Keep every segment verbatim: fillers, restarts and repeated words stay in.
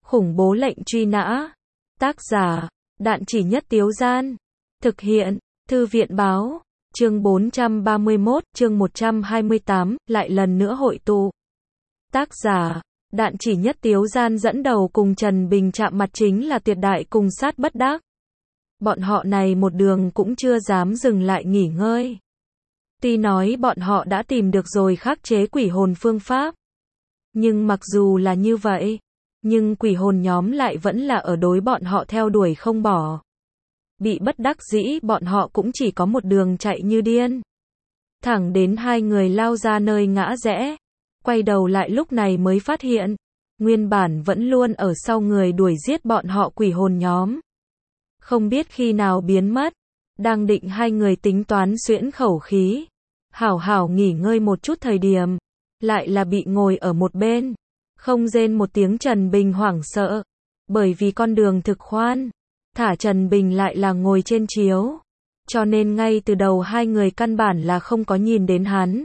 Khủng bố lệnh truy nã. Tác giả, Đạn Chỉ Nhất Tiếu Gian. Thực hiện, Thư viện Báo. Chương bốn trăm ba mươi mốt, chương một trăm hai mươi tám, lại lần nữa hội tụ. Tác giả, Đạn Chỉ Nhất Tiếu Gian dẫn đầu cùng Trần Bình chạm mặt chính là Tuyệt Đại cùng Sát Bất Đắc. Bọn họ này một đường cũng chưa dám dừng lại nghỉ ngơi. Tuy nói bọn họ đã tìm được rồi khắc chế quỷ hồn phương pháp. Nhưng mặc dù là như vậy, nhưng quỷ hồn nhóm lại vẫn là ở đối bọn họ theo đuổi không bỏ. Bị bất đắc dĩ bọn họ cũng chỉ có một đường chạy như điên. Thẳng đến hai người lao ra nơi ngã rẽ. Quay đầu lại lúc này mới phát hiện. Nguyên bản vẫn luôn ở sau người đuổi giết bọn họ quỷ hồn nhóm. Không biết khi nào biến mất. Đang định hai người tính toán xuyễn khẩu khí. Hảo hảo nghỉ ngơi một chút thời điểm. Lại là bị ngồi ở một bên. Không rên một tiếng Trần Bình hoảng sợ. Bởi vì con đường thực khoan. Thả Trần Bình lại là ngồi trên chiếu. Cho nên ngay từ đầu hai người căn bản là không có nhìn đến hắn.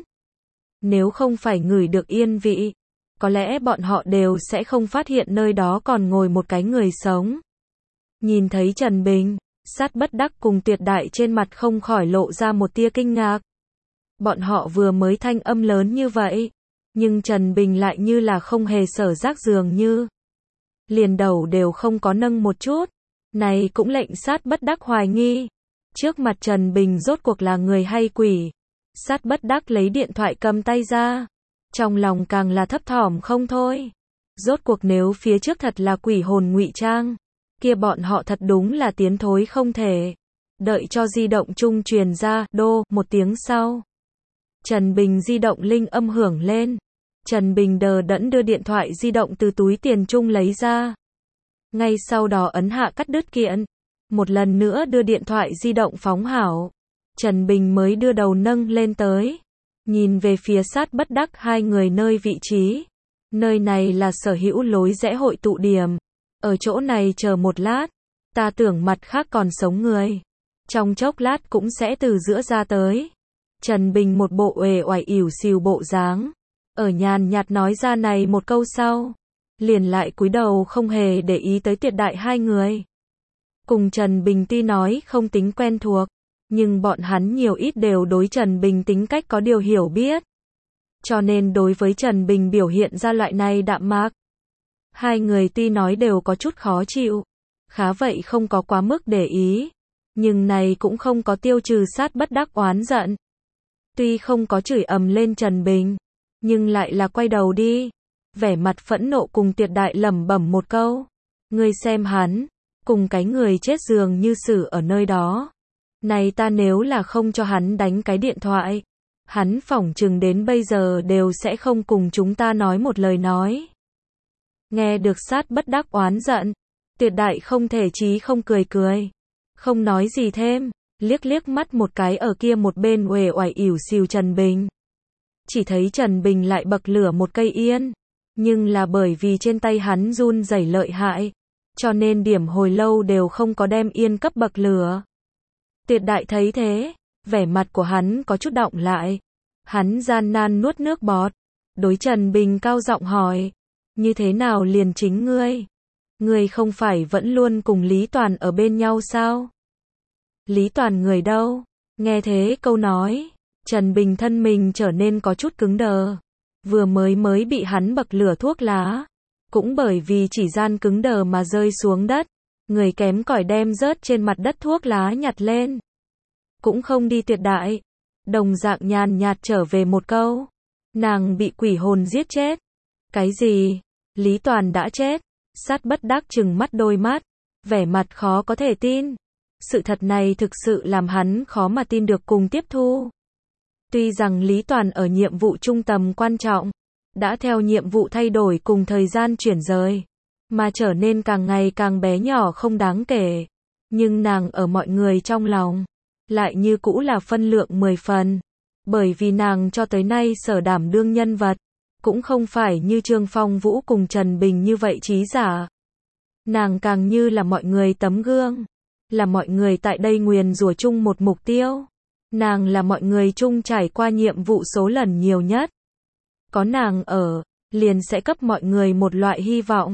Nếu không phải ngửi được yên vị, có lẽ bọn họ đều sẽ không phát hiện nơi đó còn ngồi một cái người sống. Nhìn thấy Trần Bình, Sát Bất Đắc cùng Tuyệt Đại trên mặt không khỏi lộ ra một tia kinh ngạc. Bọn họ vừa mới thanh âm lớn như vậy, nhưng Trần Bình lại như là không hề sở giác dường như. Liền đầu đều không có nâng một chút. Này cũng lệnh Sát Bất Đắc hoài nghi. Trước mặt Trần Bình rốt cuộc là người hay quỷ. Sát Bất Đắc lấy điện thoại cầm tay ra. Trong lòng càng là thấp thỏm không thôi. Rốt cuộc nếu phía trước thật là quỷ hồn ngụy trang, kia bọn họ thật đúng là tiến thối không thể. Đợi cho di động trung truyền ra, đô, một tiếng sau. Trần Bình di động linh âm hưởng lên. Trần Bình đờ đẫn đưa điện thoại di động từ túi tiền trung lấy ra. Ngay sau đó ấn hạ cắt đứt kiện. Một lần nữa đưa điện thoại di động phóng hảo. Trần Bình mới đưa đầu nâng lên tới. Nhìn về phía Sát Bất Đắc hai người nơi vị trí. Nơi này là sở hữu lối rẽ hội tụ điểm. Ở chỗ này chờ một lát. Ta tưởng mặt khác còn sống người. Trong chốc lát cũng sẽ từ giữa ra tới. Trần Bình một bộ uể oải ỉu xìu bộ dáng. Ở nhàn nhạt nói ra này một câu sau. Liền lại cúi đầu không hề để ý tới Tuyệt Đại hai người. Cùng Trần Bình tuy nói không tính quen thuộc, nhưng bọn hắn nhiều ít đều đối Trần Bình tính cách có điều hiểu biết. Cho nên đối với Trần Bình biểu hiện ra loại này đạm mạc. Hai người tuy nói đều có chút khó chịu, khá vậy không có quá mức để ý. Nhưng này cũng không có tiêu trừ Sát Bất Đắc oán giận. Tuy không có chửi ầm lên Trần Bình, nhưng lại là quay đầu đi. Vẻ mặt phẫn nộ cùng Tuyệt Đại lẩm bẩm một câu. Ngươi xem hắn, cùng cái người chết dường như xử ở nơi đó. Này ta nếu là không cho hắn đánh cái điện thoại, hắn phỏng chừng đến bây giờ đều sẽ không cùng chúng ta nói một lời nói. Nghe được Sát Bất Đắc oán giận, Tuyệt Đại không thể chí không cười cười. Không nói gì thêm, liếc liếc mắt một cái ở kia một bên uể oải ỉu xìu Trần Bình. Chỉ thấy Trần Bình lại bậc lửa một cây yên. Nhưng là bởi vì trên tay hắn run rẩy lợi hại, cho nên điểm hồi lâu đều không có đem yên cấp bậc lửa. Tuyệt Đại thấy thế, vẻ mặt của hắn có chút động lại. Hắn gian nan nuốt nước bọt, đối Trần Bình cao giọng hỏi, như thế nào liền chính ngươi? Ngươi không phải vẫn luôn cùng Lý Toàn ở bên nhau sao? Lý Toàn người đâu? Nghe thế câu nói, Trần Bình thân mình trở nên có chút cứng đờ. Vừa mới mới bị hắn bậc lửa thuốc lá. Cũng bởi vì chỉ gian cứng đờ mà rơi xuống đất. Người kém cỏi đem rớt trên mặt đất thuốc lá nhặt lên. Cũng không đi Tuyệt Đại. Đồng dạng nhàn nhạt trở về một câu. Nàng bị quỷ hồn giết chết. Cái gì? Lý Toàn đã chết. Sát Bất Đắc trừng mắt đôi mắt. Vẻ mặt khó có thể tin. Sự thật này thực sự làm hắn khó mà tin được cùng tiếp thu. Tuy rằng Lý Toàn ở nhiệm vụ trung tầm quan trọng, đã theo nhiệm vụ thay đổi cùng thời gian chuyển rời, mà trở nên càng ngày càng bé nhỏ không đáng kể. Nhưng nàng ở mọi người trong lòng, lại như cũ là phân lượng mười phần. Bởi vì nàng cho tới nay sở đảm đương nhân vật, cũng không phải như Trương Phong Vũ cùng Trần Bình như vậy trí giả. Nàng càng như là mọi người tấm gương, là mọi người tại đây nguyền rủa chung một mục tiêu. Nàng là mọi người chung trải qua nhiệm vụ số lần nhiều nhất. Có nàng ở, liền sẽ cấp mọi người một loại hy vọng.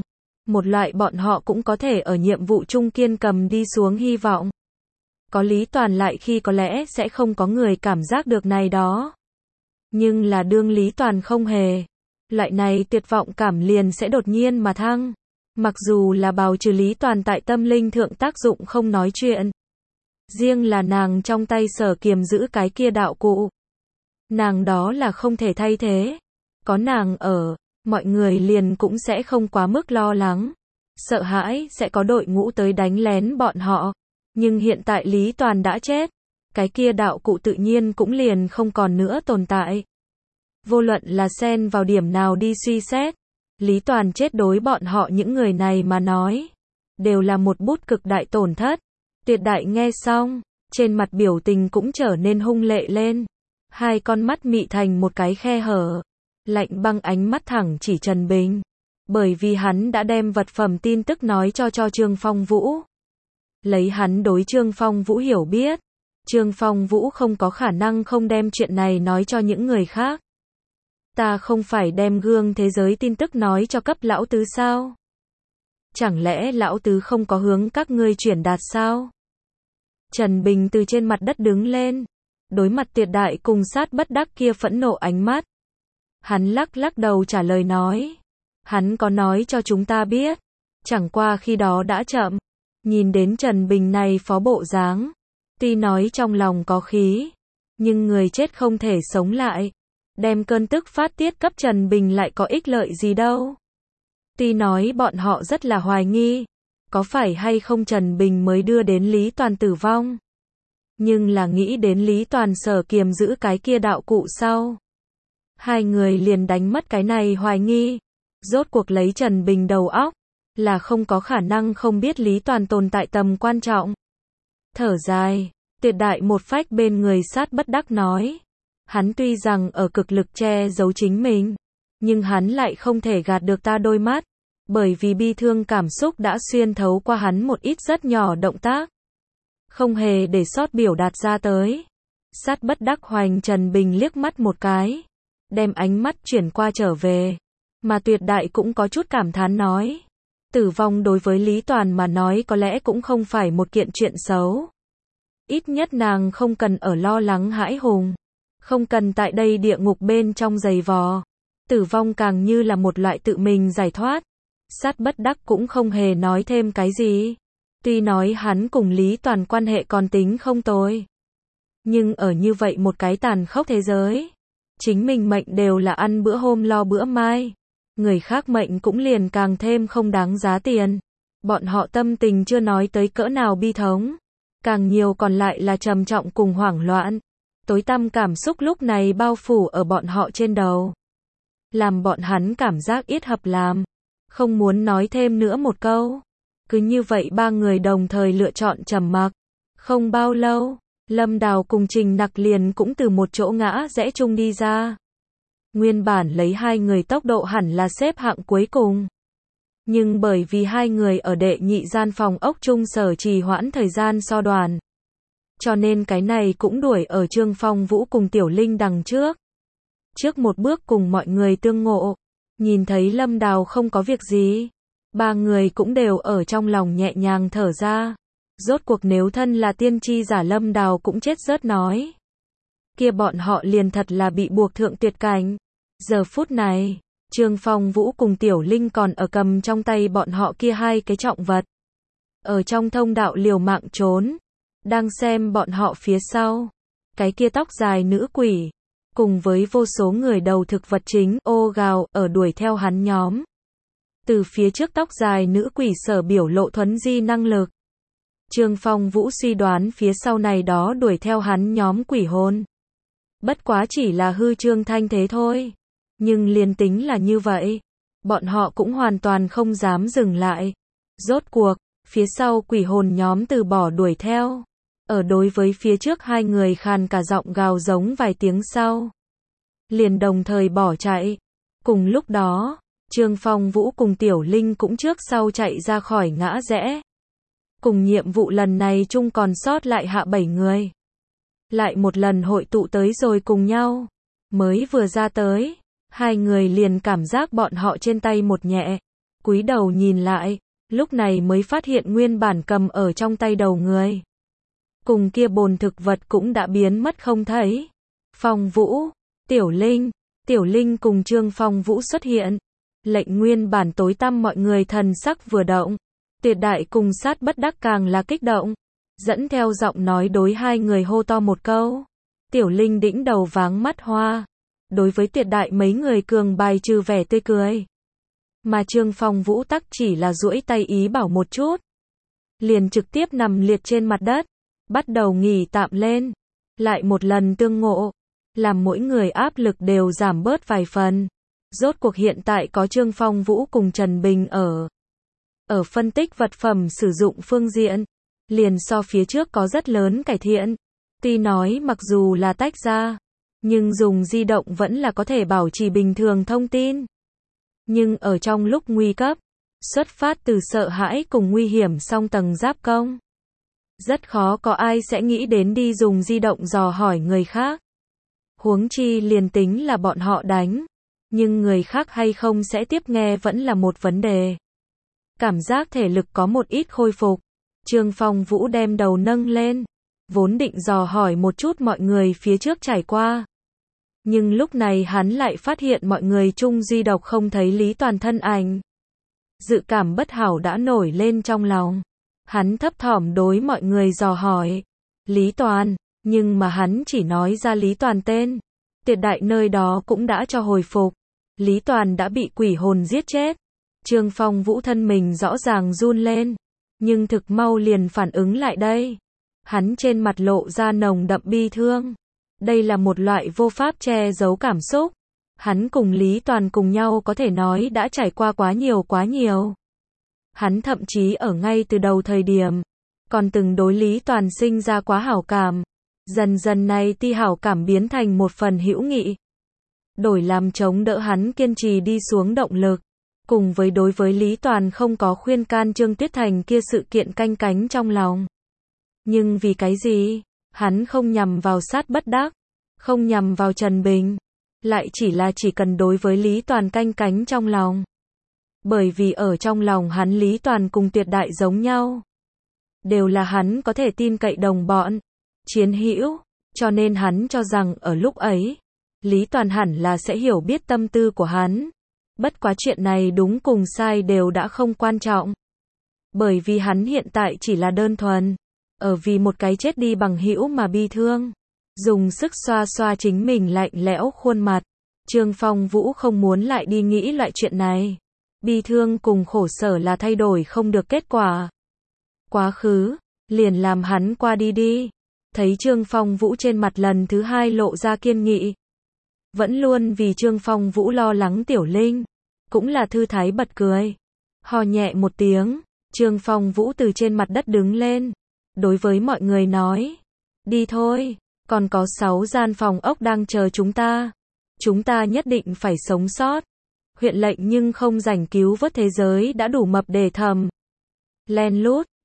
Một loại bọn họ cũng có thể ở nhiệm vụ chung kiên cầm đi xuống hy vọng. Có Lý Toàn lại khi có lẽ sẽ không có người cảm giác được này đó. Nhưng là đương Lý Toàn không hề. Loại này tuyệt vọng cảm liền sẽ đột nhiên mà thăng. Mặc dù là bào trừ Lý Toàn tại tâm linh thượng tác dụng không nói chuyện. Riêng là nàng trong tay sở kiềm giữ cái kia đạo cụ. Nàng đó là không thể thay thế. Có nàng ở, mọi người liền cũng sẽ không quá mức lo lắng. Sợ hãi sẽ có đội ngũ tới đánh lén bọn họ. Nhưng hiện tại Lý Toàn đã chết. Cái kia đạo cụ tự nhiên cũng liền không còn nữa tồn tại. Vô luận là xen vào điểm nào đi suy xét. Lý Toàn chết đối bọn họ những người này mà nói. Đều là một bút cực đại tổn thất. Tuyệt đại nghe xong. Trên mặt biểu tình cũng trở nên hung lệ lên. Hai con mắt mị thành một cái khe hở. Lạnh băng ánh mắt thẳng chỉ Trần Bình. Bởi vì hắn đã đem vật phẩm tin tức nói cho cho Trương Phong Vũ. Lấy hắn đối Trương Phong Vũ hiểu biết. Trương Phong Vũ không có khả năng không đem chuyện này nói cho những người khác. Ta không phải đem gương thế giới tin tức nói cho cấp lão tứ sao? Chẳng lẽ lão tứ không có hướng các ngươi chuyển đạt sao? Trần Bình từ trên mặt đất đứng lên. Đối mặt Tuyệt Đại cùng Sát Bất Đắc kia phẫn nộ ánh mắt. Hắn lắc lắc đầu trả lời nói. Hắn có nói cho chúng ta biết. Chẳng qua khi đó đã chậm. Nhìn đến Trần Bình này phó bộ dáng. Tuy nói trong lòng có khí. Nhưng người chết không thể sống lại. Đem cơn tức phát tiết cấp Trần Bình lại có ích lợi gì đâu. Tuy nói bọn họ rất là hoài nghi. Có phải hay không Trần Bình mới đưa đến Lý Toàn tử vong. Nhưng là nghĩ đến Lý Toàn sở kiềm giữ cái kia đạo cụ sau. Hai người liền đánh mất cái này hoài nghi. Rốt cuộc lấy Trần Bình đầu óc. Là không có khả năng không biết Lý Toàn tồn tại tầm quan trọng. Thở dài. Tuyệt Đại một phách bên người Sát Bất Đắc nói. Hắn tuy rằng ở cực lực che giấu chính mình. Nhưng hắn lại không thể gạt được ta đôi mắt. Bởi vì bi thương cảm xúc đã xuyên thấu qua hắn một ít rất nhỏ động tác. Không hề để sót biểu đạt ra tới. Sát Bất Đắc hoành Trần Bình liếc mắt một cái. Đem ánh mắt chuyển qua trở về. Mà Tuyệt Đại cũng có chút cảm thán nói. Tử vong đối với Lý Toàn mà nói có lẽ cũng không phải một kiện chuyện xấu. Ít nhất nàng không cần ở lo lắng hãi hùng. Không cần tại đây địa ngục bên trong giày vò. Tử vong càng như là một loại tự mình giải thoát. Sát Bất Đắc cũng không hề nói thêm cái gì. Tuy nói hắn cùng Lý Toàn quan hệ còn tính không tồi. Nhưng ở như vậy một cái tàn khốc thế giới. Chính mình mệnh đều là ăn bữa hôm lo bữa mai. Người khác mệnh cũng liền càng thêm không đáng giá tiền. Bọn họ tâm tình chưa nói tới cỡ nào bi thống. Càng nhiều còn lại là trầm trọng cùng hoảng loạn. Tối tăm cảm xúc lúc này bao phủ ở bọn họ trên đầu. Làm bọn hắn cảm giác yết hập làm. Không muốn nói thêm nữa một câu. Cứ như vậy ba người đồng thời lựa chọn trầm mặc. Không bao lâu, Lâm Đào cùng Trình Nặc liền cũng từ một chỗ ngã rẽ chung đi ra. Nguyên bản lấy hai người tốc độ hẳn là xếp hạng cuối cùng. Nhưng bởi vì hai người ở đệ nhị gian phòng ốc chung sở trì hoãn thời gian so đoàn. Cho nên cái này cũng đuổi ở Trương Phong Vũ cùng Tiểu Linh đằng trước. Trước một bước cùng mọi người tương ngộ. Nhìn thấy Lâm Đào không có việc gì. Ba người cũng đều ở trong lòng nhẹ nhàng thở ra. Rốt cuộc nếu thân là tiên tri giả Lâm Đào cũng chết rớt nói. Kia bọn họ liền thật là bị buộc thượng tuyệt cảnh. Giờ phút này, Trương Phong Vũ cùng Tiểu Linh còn ở cầm trong tay bọn họ kia hai cái trọng vật. Ở trong thông đạo liều mạng trốn. Đang xem bọn họ phía sau. Cái kia tóc dài nữ quỷ. Cùng với vô số người đầu thực vật chính ô gào ở đuổi theo hắn nhóm. Từ phía trước tóc dài nữ quỷ sở biểu lộ thuấn di năng lực. Trương Phong Vũ suy đoán phía sau này đó đuổi theo hắn nhóm quỷ hồn. Bất quá chỉ là hư trương thanh thế thôi. Nhưng liền tính là như vậy. Bọn họ cũng hoàn toàn không dám dừng lại. Rốt cuộc, phía sau quỷ hồn nhóm từ bỏ đuổi theo. Ở đối với phía trước hai người khàn cả giọng gào giống vài tiếng sau. Liền đồng thời bỏ chạy. Cùng lúc đó, Trương Phong Vũ cùng Tiểu Linh cũng trước sau chạy ra khỏi ngã rẽ. Cùng nhiệm vụ lần này chung còn sót lại hạ bảy người. Lại một lần hội tụ tới rồi cùng nhau. Mới vừa ra tới, hai người liền cảm giác bọn họ trên tay một nhẹ. cúi đầu nhìn lại, lúc này mới phát hiện nguyên bản cầm ở trong tay đầu người. Cùng kia bồn thực vật cũng đã biến mất không thấy. Phong Vũ, Tiểu Linh, Tiểu Linh cùng Trương Phong Vũ xuất hiện. Lệnh nguyên bản tối tăm mọi người thần sắc vừa động. Tuyệt Đại cùng Sát Bất Đắc càng là kích động. Dẫn theo giọng nói đối hai người hô to một câu. Tiểu Linh đĩnh đầu váng mắt hoa. Đối với Tuyệt Đại mấy người cường bài trừ vẻ tươi cười. Mà Trương Phong Vũ tắc chỉ là duỗi tay ý bảo một chút. Liền trực tiếp nằm liệt trên mặt đất. Bắt đầu nghỉ tạm lên. Lại một lần tương ngộ. Làm mỗi người áp lực đều giảm bớt vài phần. Rốt cuộc hiện tại có Trương Phong Vũ cùng Trần Bình ở. Ở phân tích vật phẩm sử dụng phương diện. Liền so phía trước có rất lớn cải thiện. Tuy nói mặc dù là tách ra. Nhưng dùng di động vẫn là có thể bảo trì bình thường thông tin. Nhưng ở trong lúc nguy cấp. Xuất phát từ sợ hãi cùng nguy hiểm song tầng giáp công. Rất khó có ai sẽ nghĩ đến đi dùng di động dò hỏi người khác. Huống chi liền tính là bọn họ đánh. Nhưng người khác hay không sẽ tiếp nghe vẫn là một vấn đề. Cảm giác thể lực có một ít khôi phục. Trương Phong Vũ đem đầu nâng lên. Vốn định dò hỏi một chút mọi người phía trước trải qua. Nhưng lúc này hắn lại phát hiện mọi người chung duy độc không thấy Lý Toàn thân ảnh. Dự cảm bất hảo đã nổi lên trong lòng. Hắn thấp thỏm đối mọi người dò hỏi. Lý Toàn, nhưng mà hắn chỉ nói ra Lý Toàn tên. Tuyệt Đại nơi đó cũng đã cho hồi phục. Lý Toàn đã bị quỷ hồn giết chết. Trương Phong Vũ thân mình rõ ràng run lên. Nhưng thực mau liền phản ứng lại đây. Hắn trên mặt lộ ra nồng đậm bi thương. Đây là một loại vô pháp che giấu cảm xúc. Hắn cùng Lý Toàn cùng nhau có thể nói đã trải qua quá nhiều quá nhiều. Hắn thậm chí ở ngay từ đầu thời điểm. Còn từng đối Lý Toàn sinh ra quá hảo cảm. Dần dần này ti hảo cảm biến thành một phần hữu nghị. Đổi làm chống đỡ hắn kiên trì đi xuống động lực. Cùng với đối với Lý Toàn không có khuyên can Trương Tuyết Thành kia sự kiện canh cánh trong lòng. Nhưng vì cái gì? Hắn không nhằm vào Sát Bất Đắc. Không nhằm vào Trần Bình. Lại chỉ là chỉ cần đối với Lý Toàn canh cánh trong lòng. Bởi vì ở trong lòng hắn Lý Toàn cùng Tuyệt Đại giống nhau. Đều là hắn có thể tin cậy đồng bọn. Chiến hữu. Cho nên hắn cho rằng ở lúc ấy. Lý Toàn hẳn là sẽ hiểu biết tâm tư của hắn. Bất quá chuyện này đúng cùng sai đều đã không quan trọng. Bởi vì hắn hiện tại chỉ là đơn thuần. Ở vì một cái chết đi bằng hữu mà bi thương. Dùng sức xoa xoa chính mình lạnh lẽo khuôn mặt. Trương Phong Vũ không muốn lại đi nghĩ loại chuyện này. Bi thương cùng khổ sở là thay đổi không được kết quả. Quá khứ, liền làm hắn qua đi đi. Thấy Trương Phong Vũ trên mặt lần thứ hai lộ ra kiên nghị. Vẫn luôn vì Trương Phong Vũ lo lắng Tiểu Linh. Cũng là thư thái bật cười. Hò nhẹ một tiếng. Trương Phong Vũ từ trên mặt đất đứng lên. Đối với mọi người nói. Đi thôi. Còn có sáu gian phòng ốc đang chờ chúng ta. Chúng ta nhất định phải sống sót. Huyện lệnh nhưng không rảnh cứu vớt thế giới đã đủ mập để thầm. Len lút.